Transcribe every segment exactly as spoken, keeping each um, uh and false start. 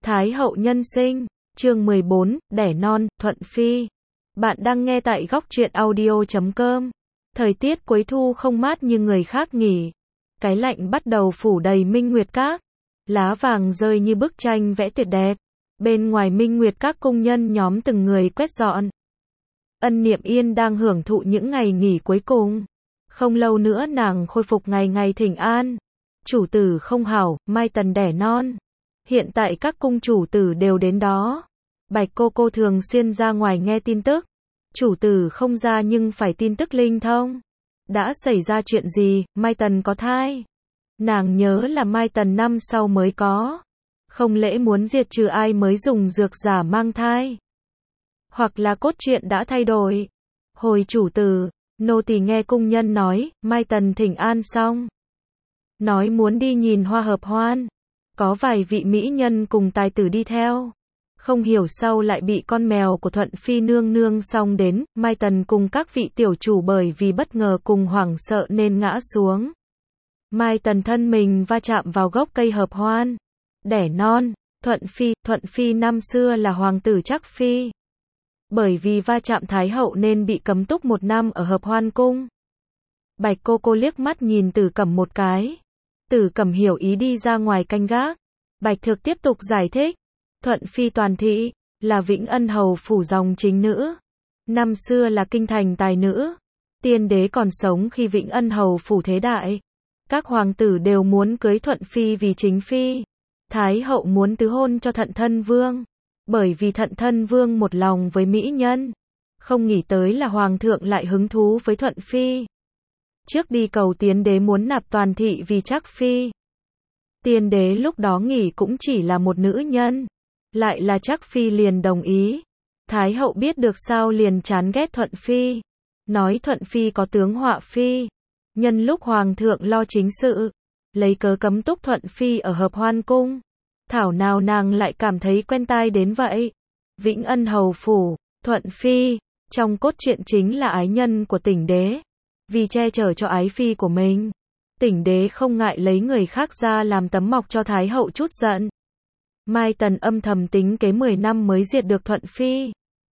Thái hậu nhân sinh, chương mười bốn, đẻ non, Thuận Phi. Bạn đang nghe tại góc truyện audio chấm com. Thời tiết cuối thu không mát như người khác nghỉ. Cái lạnh bắt đầu phủ đầy Minh Nguyệt Các. Lá vàng rơi như bức tranh vẽ tuyệt đẹp. Bên ngoài Minh Nguyệt Các công nhân nhóm từng người quét dọn. Ân Niệm Yên đang hưởng thụ những ngày nghỉ cuối cùng. Không lâu nữa nàng khôi phục ngày ngày thỉnh an. Chủ tử không hảo, Mai Tần đẻ non. Hiện tại các cung chủ tử đều đến đó. Bạch cô cô thường xuyên ra ngoài nghe tin tức. Chủ tử không ra nhưng phải tin tức linh thông. Đã xảy ra chuyện gì, Mai Tần có thai? Nàng nhớ là Mai Tần năm sau mới có. Không lẽ muốn diệt trừ ai mới dùng dược giả mang thai? Hoặc là cốt truyện đã thay đổi? Hồi chủ tử, nô tỳ nghe cung nhân nói, Mai Tần thỉnh an xong. Nói muốn đi nhìn hoa hợp hoan. Có vài vị mỹ nhân cùng tài tử đi theo. Không hiểu sao lại bị con mèo của Thuận Phi nương nương xông đến. Mai Tần cùng các vị tiểu chủ bởi vì bất ngờ cùng hoảng sợ nên ngã xuống. Mai Tần thân mình va chạm vào gốc cây hợp hoan. Đẻ non. Thuận Phi, Thuận Phi năm xưa là hoàng tử Trắc Phi. Bởi vì va chạm Thái hậu nên bị cấm túc một năm ở hợp hoan cung. Bạch cô cô liếc mắt nhìn Tử Cẩm một cái. Tử Cẩm hiểu ý đi ra ngoài canh gác. Bạch Thược tiếp tục giải thích. Thuận Phi toàn thị, là Vĩnh Ân hầu phủ dòng chính nữ. Năm xưa là kinh thành tài nữ. Tiên đế còn sống khi Vĩnh Ân hầu phủ thế đại. Các hoàng tử đều muốn cưới Thuận Phi vì chính phi. Thái hậu muốn tứ hôn cho Thận Thân Vương. Bởi vì Thận Thân Vương một lòng với mỹ nhân. Không nghĩ tới là hoàng thượng lại hứng thú với Thuận Phi. Trước đi cầu tiên đế muốn nạp toàn thị vì Trắc Phi. Tiên đế lúc đó nghĩ cũng chỉ là một nữ nhân. Lại là Trắc Phi liền đồng ý. Thái hậu biết được sao liền chán ghét Thuận Phi. Nói Thuận Phi có tướng họa phi. Nhân lúc hoàng thượng lo chính sự. Lấy cớ cấm túc Thuận Phi ở hợp hoan cung. Thảo nào nàng lại cảm thấy quen tai đến vậy. Vĩnh Ân hầu phủ, Thuận Phi. Trong cốt truyện chính là ái nhân của Tỉnh đế. Vì che chở cho ái phi của mình, Tỉnh đế không ngại lấy người khác ra làm tấm mộc cho Thái hậu chút giận. Mai Tần âm thầm tính kế mười năm mới diệt được Thuận Phi.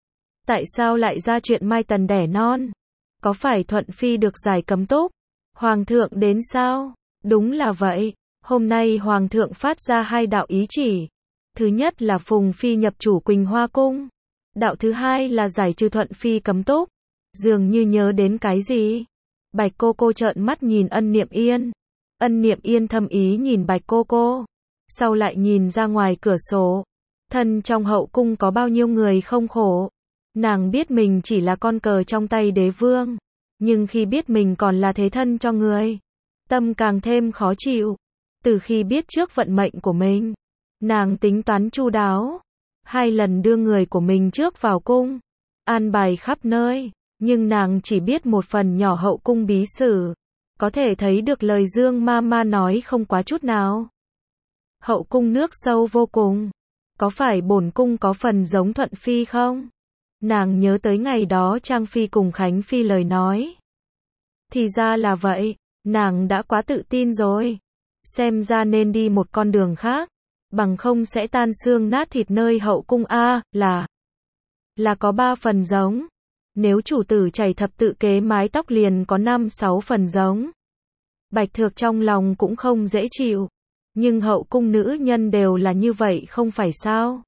Tại sao lại ra chuyện Mai Tần đẻ non? Có phải Thuận Phi được giải cấm túc? Hoàng thượng đến sao? Đúng là vậy. Hôm nay Hoàng thượng phát ra hai đạo ý chỉ. Thứ nhất là Phùng Phi nhập chủ Quỳnh Hoa Cung. Đạo thứ hai là giải trừ Thuận Phi cấm túc. Dường như nhớ đến cái gì? Bạch cô cô trợn mắt nhìn Ân Niệm Yên. Ân Niệm Yên thâm ý nhìn Bạch cô cô. Sau lại nhìn ra ngoài cửa sổ. Thân trong hậu cung có bao nhiêu người không khổ. Nàng biết mình chỉ là con cờ trong tay đế vương. Nhưng khi biết mình còn là thế thân cho người, tâm càng thêm khó chịu. Từ khi biết trước vận mệnh của mình, nàng tính toán chu đáo. Hai lần đưa người của mình trước vào cung. An bài khắp nơi. Nhưng nàng chỉ biết một phần nhỏ hậu cung bí sử. Có thể thấy được lời Dương ma ma nói không quá chút nào. Hậu cung nước sâu vô cùng. Có phải bổn cung có phần giống Thuận Phi không? Nàng nhớ tới ngày đó Trang Phi cùng Khánh Phi lời nói. Thì ra là vậy, nàng đã quá tự tin rồi. Xem ra nên đi một con đường khác. Bằng không sẽ tan xương nát thịt nơi hậu cung a, là là có ba phần giống. Nếu chủ tử chảy thập tự kế mái tóc liền có năm sáu phần giống. Bạch Thược trong lòng cũng không dễ chịu. Nhưng hậu cung nữ nhân đều là như vậy không phải sao?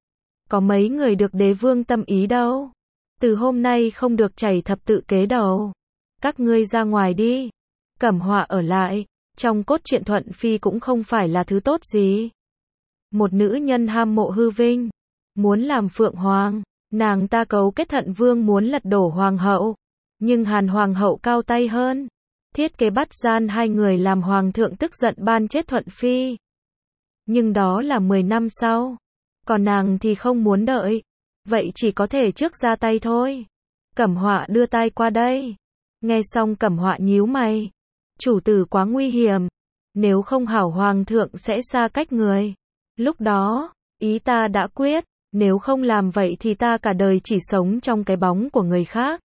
Có mấy người được đế vương tâm ý đâu. Từ hôm nay không được chảy thập tự kế đầu. Các ngươi ra ngoài đi. Cẩm Họa ở lại. Trong cốt truyện Thuận Phi cũng không phải là thứ tốt gì. Một nữ nhân ham mộ hư vinh. Muốn làm phượng hoàng. Nàng ta cấu kết Thận Vương muốn lật đổ hoàng hậu. Nhưng Hàn hoàng hậu cao tay hơn. Thiết kế bắt gian hai người làm hoàng thượng tức giận ban chết Thuận Phi. Nhưng đó là mười năm sau. Còn nàng thì không muốn đợi. Vậy chỉ có thể trước ra tay thôi. Cẩm Họa đưa tay qua đây. Nghe xong Cẩm Họa nhíu mày. Chủ tử quá nguy hiểm. Nếu không hảo hoàng thượng sẽ xa cách người. Lúc đó, ý ta đã quyết. Nếu không làm vậy thì ta cả đời chỉ sống trong cái bóng của người khác.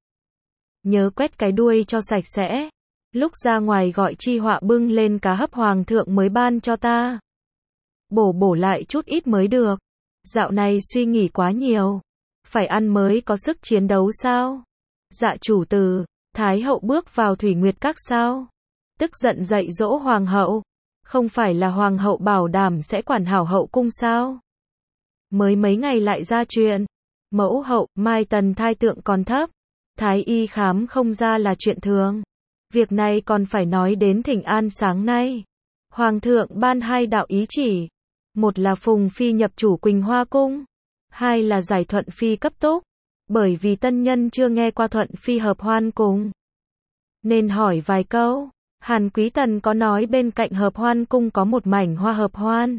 Nhớ quét cái đuôi cho sạch sẽ. Lúc ra ngoài gọi chi họa bưng lên cá hấp hoàng thượng mới ban cho ta. bổ bổ lại chút ít mới được. Dạo này suy nghĩ quá nhiều, phải ăn mới có sức chiến đấu sao? Dạ chủ tử, Thái hậu bước vào Thủy Nguyệt Các sao? Tức giận dạy dỗ hoàng hậu, không phải là hoàng hậu bảo đảm sẽ quản hảo hậu cung sao? Mới mấy ngày lại ra chuyện, mẫu hậu, Mai Tần thai tượng còn thấp, thái y khám không ra là chuyện thường. Việc này còn phải nói đến thỉnh an sáng nay. Hoàng thượng ban hai đạo ý chỉ, một là phùng phi nhập chủ Quỳnh Hoa cung, hai là giải Thuận phi cấp túc, bởi vì tân nhân chưa nghe qua Thuận phi hợp hoan cung. Nên hỏi vài câu, Hàn Quý Tần có nói bên cạnh hợp hoan cung có một mảnh hoa hợp hoan,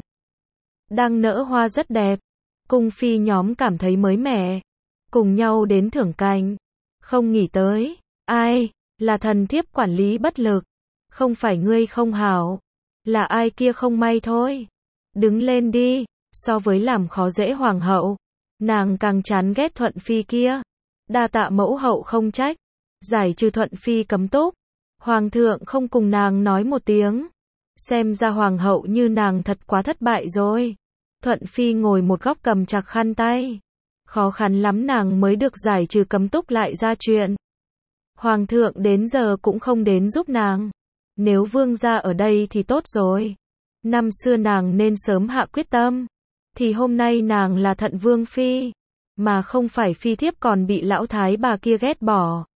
đang nở hoa rất đẹp, cung phi nhóm cảm thấy mới mẻ, cùng nhau đến thưởng cảnh. Không nghĩ tới, ai, là thần thiếp quản lý bất lực, không phải ngươi không hảo, là ai kia không may thôi. Đứng lên đi, so với làm khó dễ hoàng hậu, nàng càng chán ghét Thuận phi kia. Đa tạ mẫu hậu không trách, giải trừ Thuận phi cấm túc, hoàng thượng không cùng nàng nói một tiếng, xem ra hoàng hậu như nàng thật quá thất bại rồi. Thuận phi ngồi một góc cầm chặt khăn tay, khó khăn lắm nàng mới được giải trừ cấm túc lại ra chuyện. Hoàng thượng đến giờ cũng không đến giúp nàng, nếu vương gia ở đây thì tốt rồi. Năm xưa nàng nên sớm hạ quyết tâm, thì hôm nay nàng là Thận vương phi, mà không phải phi thiếp còn bị lão thái bà kia ghét bỏ.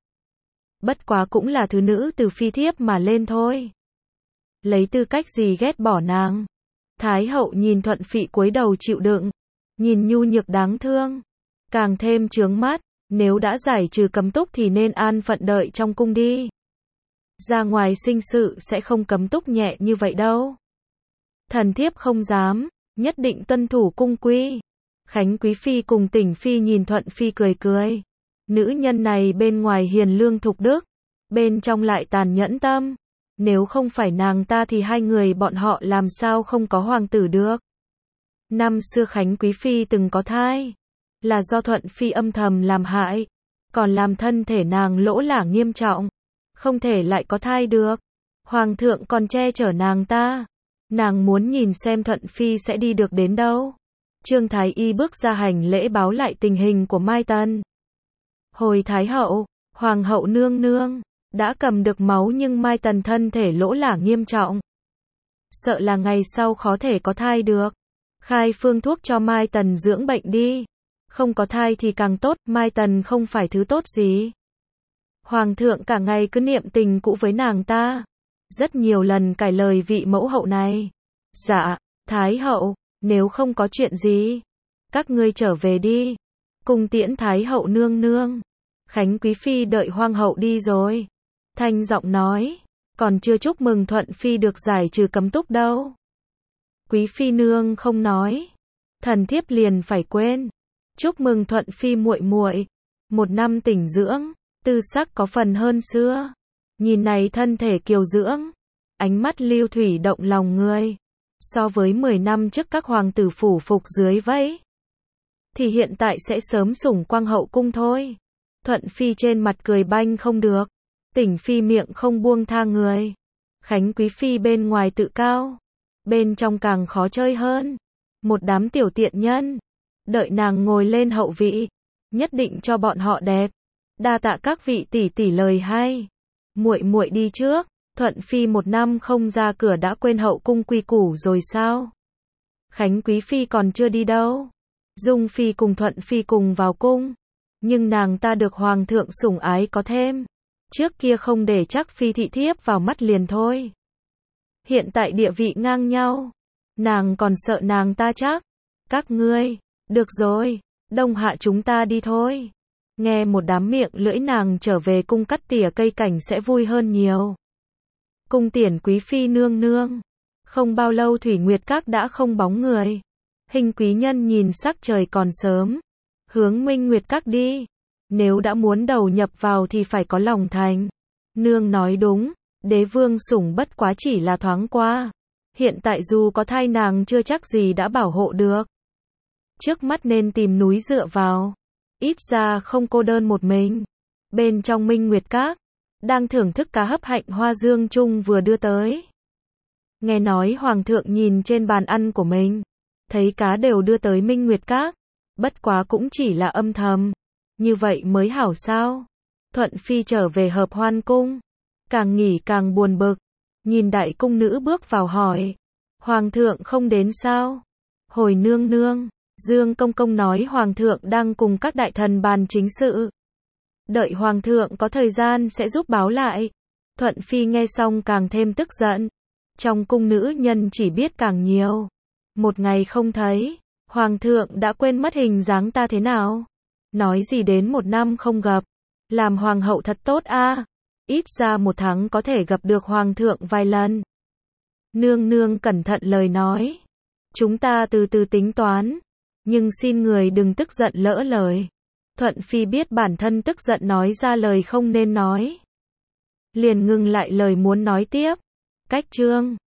Bất quá cũng là thứ nữ từ phi thiếp mà lên thôi. Lấy tư cách gì ghét bỏ nàng? Thái hậu nhìn Thuận Phị cúi đầu chịu đựng, nhìn nhu nhược đáng thương, càng thêm chướng mắt, nếu đã giải trừ cấm túc thì nên an phận đợi trong cung đi. Ra ngoài sinh sự sẽ không cấm túc nhẹ như vậy đâu. Thần thiếp không dám, nhất định tuân thủ cung quy. Khánh Quý Phi cùng Tỉnh Phi nhìn Thuận Phi cười cười. Nữ nhân này bên ngoài hiền lương thục đức, bên trong lại tàn nhẫn tâm. Nếu không phải nàng ta thì hai người bọn họ làm sao không có hoàng tử được. Năm xưa Khánh Quý Phi từng có thai, là do Thuận Phi âm thầm làm hại, còn làm thân thể nàng lỗ lã nghiêm trọng, không thể lại có thai được. Hoàng thượng còn che chở nàng ta, nàng muốn nhìn xem Thuận Phi sẽ đi được đến đâu. Trương Thái Y bước ra hành lễ báo lại tình hình của Mai Tần. Hồi Thái hậu, Hoàng hậu nương nương, đã cầm được máu nhưng Mai Tần thân thể lỗ lã nghiêm trọng, sợ là ngày sau khó thể có thai được. Khai phương thuốc cho Mai Tần dưỡng bệnh đi. Không có thai thì càng tốt, Mai Tần không phải thứ tốt gì. Hoàng thượng cả ngày cứ niệm tình cũ với nàng ta, rất nhiều lần cải lời vị mẫu hậu này. Dạ, Thái hậu, nếu không có chuyện gì, các ngươi trở về đi. Cùng tiễn Thái hậu nương nương. Khánh Quý Phi đợi Hoàng hậu đi rồi, thanh giọng nói, còn chưa chúc mừng Thuận Phi được giải trừ cấm túc đâu. Quý Phi nương không nói, thần thiếp liền phải quên. Chúc mừng Thuận Phi muội muội, một năm tỉnh dưỡng, tư sắc có phần hơn xưa. Nhìn này thân thể kiều dưỡng, ánh mắt lưu thủy động lòng người. So với mười năm trước các hoàng tử phủ phục dưới vẫy, thì hiện tại sẽ sớm sủng quang hậu cung thôi. Thuận Phi trên mặt cười banh không được, Tỉnh Phi miệng không buông tha người. Khánh Quý Phi bên ngoài tự cao, bên trong càng khó chơi hơn. Một đám tiểu tiện nhân, đợi nàng ngồi lên hậu vị, nhất định cho bọn họ đẹp. Đa tạ các vị tỷ tỷ lời hay. Muội muội đi trước. Thuận Phi một năm không ra cửa đã quên hậu cung quy củ rồi sao? Khánh Quý Phi còn chưa đi đâu. Dung Phi cùng Thuận Phi cùng vào cung, nhưng nàng ta được hoàng thượng sủng ái có thêm. Trước kia không để chắc Phi thị thiếp vào mắt liền thôi. Hiện tại địa vị ngang nhau, nàng còn sợ nàng ta chắc. Các ngươi, được rồi, đông hạ chúng ta đi thôi. Nghe một đám miệng lưỡi nàng trở về cung cắt tỉa cây cảnh sẽ vui hơn nhiều. Cung tiễn Quý Phi nương nương. Không bao lâu Thủy Nguyệt Các đã không bóng người. Hình quý nhân nhìn sắc trời còn sớm, hướng Minh Nguyệt Các đi. Nếu đã muốn đầu nhập vào thì phải có lòng thành. Nương nói đúng, đế vương sủng bất quá chỉ là thoáng qua. Hiện tại dù có thai nàng chưa chắc gì đã bảo hộ được. Trước mắt nên tìm núi dựa vào, ít ra không cô đơn một mình. Bên trong Minh Nguyệt Các, đang thưởng thức cá hấp hạnh hoa dương trung vừa đưa tới. Nghe nói Hoàng thượng nhìn trên bàn ăn của mình, thấy cá đều đưa tới Minh Nguyệt Các, bất quá cũng chỉ là âm thầm. Như vậy mới hảo sao? Thuận Phi trở về Hợp Hoan Cung, càng nghỉ càng buồn bực, nhìn đại cung nữ bước vào hỏi, Hoàng thượng không đến sao? Hồi nương nương, Dương Công Công nói Hoàng thượng đang cùng các đại thần bàn chính sự. Đợi Hoàng thượng có thời gian sẽ giúp báo lại. Thuận Phi nghe xong càng thêm tức giận. Trong cung nữ nhân chỉ biết càng nhiều. Một ngày không thấy, Hoàng thượng đã quên mất hình dáng ta thế nào. Nói gì đến một năm không gặp. Làm Hoàng hậu thật tốt a. Ít ra một tháng có thể gặp được Hoàng thượng vài lần. Nương nương cẩn thận lời nói. Chúng ta từ từ tính toán. Nhưng xin người đừng tức giận lỡ lời. Thuận Phi biết bản thân tức giận nói ra lời không nên nói. Liền ngừng lại lời muốn nói tiếp. Cách chương